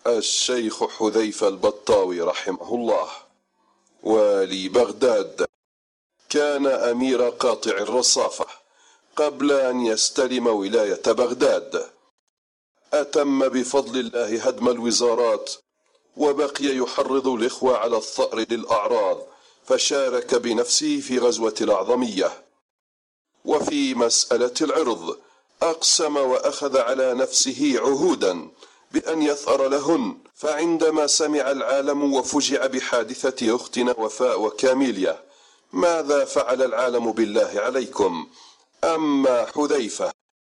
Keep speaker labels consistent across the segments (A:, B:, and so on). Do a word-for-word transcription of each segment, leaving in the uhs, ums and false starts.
A: الشيخ حذيفة البطاوي رحمه الله، والي بغداد، كان أمير قاطع الرصافة قبل أن يستلم ولاية بغداد. أتم بفضل الله هدم الوزارات، وبقي يحرض الإخوة على الثأر للأعراض، فشارك بنفسه في غزوة الأعظمية. وفي مسألة العرض أقسم وأخذ على نفسه عهودا بأن يثأر لهن، فعندما سمع العالم وفجع بحادثة أختنا وفاء وكاميليا، ماذا فعل العالم بالله عليكم؟ أما حذيفة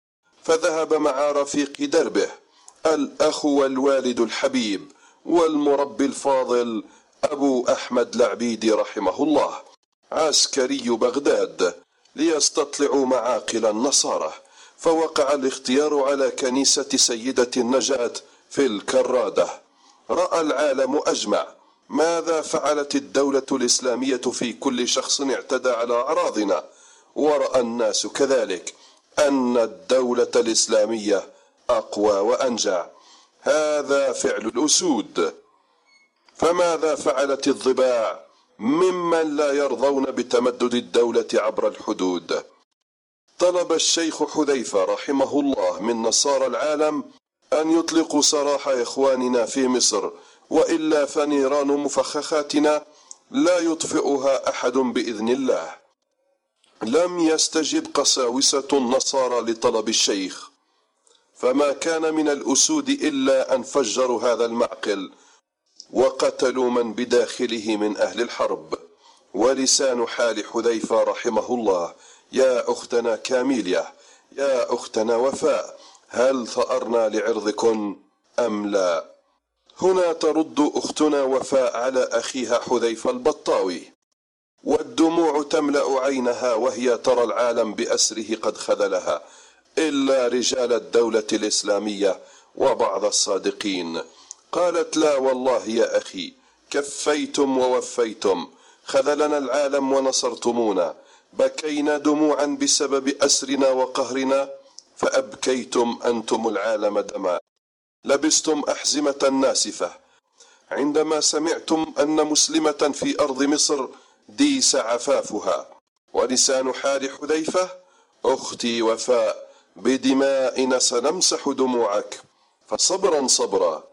A: فذهب مع رفيق دربه الأخ والوالد الحبيب والمربي الفاضل أبو أحمد العبيدي رحمه الله عسكري بغداد ليستطلعوا معاقل النصارى، فوقع الاختيار على كنيسة سيدة النجاة في الكرادة. رأى العالم أجمع ماذا فعلت الدولة الإسلامية في كل شخص اعتدى على أراضنا، ورأى الناس كذلك أن الدولة الإسلامية أقوى وأنجع. هذا فعل الأسود، فماذا فعلت الضباع ممن لا يرضون بتمدد الدولة عبر الحدود؟ طلب الشيخ حذيفة رحمه الله من نصارى العالم أن يطلقوا سراح إخواننا في مصر، وإلا فنيران مفخخاتنا لا يطفئها أحد بإذن الله. لم يستجب قساوسة النصارى لطلب الشيخ، فما كان من الأسود إلا أن فجروا هذا المعقل وقتلوا من بداخله من أهل الحرب. ولسان حال حذيفة رحمه الله: يا أختنا كاميليا، يا أختنا وفاء، هل ثأرنا لعرضكن أم لا؟ هنا ترد أختنا وفاء على أخيها حذيفة البطاوي، والدموع تملأ عينها وهي ترى العالم بأسره قد خذلها، إلا رجال الدولة الإسلامية وبعض الصادقين. قالت: لا والله يا أخي، كفيتم ووفيتم، خذلنا العالم ونصرتمونا، بكينا دموعا بسبب أسرنا وقهرنا، فأبكيتم أنتم العالم دما، لبستم أحزمة ناسفة عندما سمعتم أن مسلمة في أرض مصر ديس عفافها. ولسان حال حذيفة: أختي وفاء، بدمائنا سنمسح دموعك، فصبرا صبرا.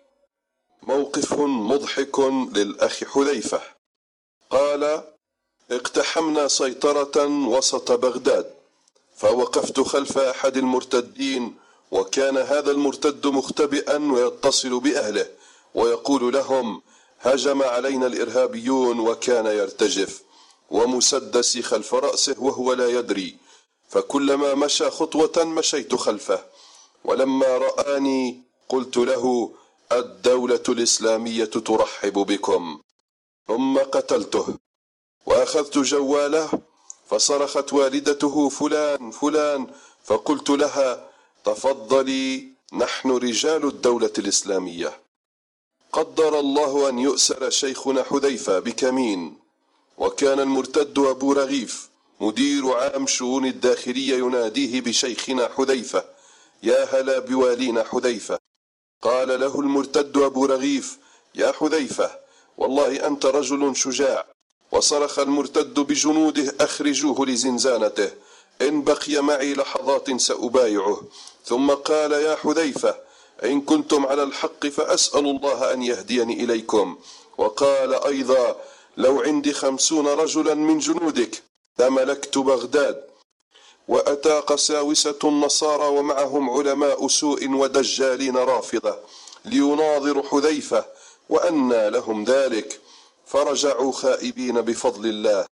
A: موقف مضحك للأخ حذيفة. قال: اقتحمنا سيطرة وسط بغداد، فوقفت خلف أحد المرتدين، وكان هذا المرتد مختبئا ويتصل بأهله ويقول لهم: هجم علينا الإرهابيون، وكان يرتجف ومسدسي خلف رأسه وهو لا يدري، فكلما مشى خطوة مشيت خلفه، ولما رآني قلت له: الدولة الإسلامية ترحب بكم، ثم قتلته. وأخذت جواله، فصرخت والدته: فلان فلان، فقلت لها: تفضلي، نحن رجال الدولة الإسلامية. قدر الله أن يؤسر شيخنا حذيفة بكمين، وكان المرتد أبو رغيف مدير عام شؤون الداخلية يناديه بشيخنا حذيفة: يا هلا بوالينا حذيفة. قال له المرتد أبو رغيف: يا حذيفة، والله أنت رجل شجاع. وصرخ المرتد بجنوده: أخرجوه لزنزانته، إن بقي معي لحظات سأبايعه. ثم قال: يا حذيفة، إن كنتم على الحق فأسأل الله أن يهديني إليكم. وقال أيضا: لو عندي خمسون رجلا من جنودك لملكت بغداد. وأتى قساوسة النصارى ومعهم علماء سوء ودجالين رافضة ليناظروا حذيفة، وأنى لهم ذلك، فرجعوا خائبين بفضل الله.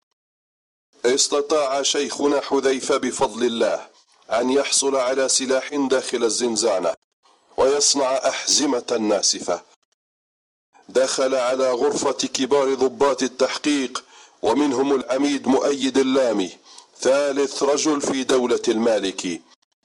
A: استطاع شيخنا حذيفة بفضل الله أن يحصل على سلاح داخل الزنزانة ويصنع أحزمة ناسفة. دخل على غرفة كبار ضباط التحقيق، ومنهم العميد مؤيد اللامي، ثالث رجل في دولة المالكي.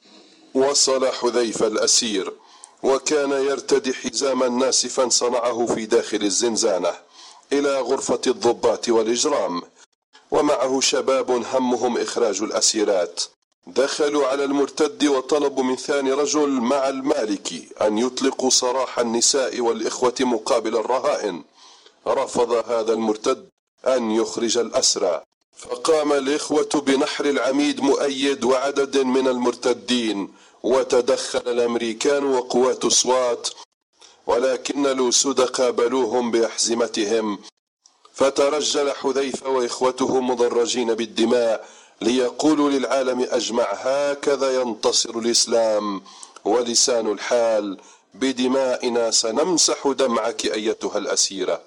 A: وصل حذيفة الأسير، وكان يرتدي حزاما ناسفا صنعه في داخل الزنزانة، إلى غرفة الضباط والإجرام، ومعه شباب همهم إخراج الأسيرات. دخلوا على المرتد وطلبوا من ثاني رجل مع المالكي أن يطلقوا سراح النساء والإخوة مقابل الرهائن. رفض هذا المرتد أن يخرج الأسرى، فقام الإخوة بنحر العميد مؤيد وعدد من المرتدين، وتدخل الأمريكان وقوات السوات، ولكن الأسود قابلوهم بأحزمتهم، فترجل حذيفة وإخوته مضرجين بالدماء ليقولوا للعالم أجمع: هكذا ينتصر الإسلام، ولسان الحال: بدمائنا سنمسح دمعك أيتها الأسيرة.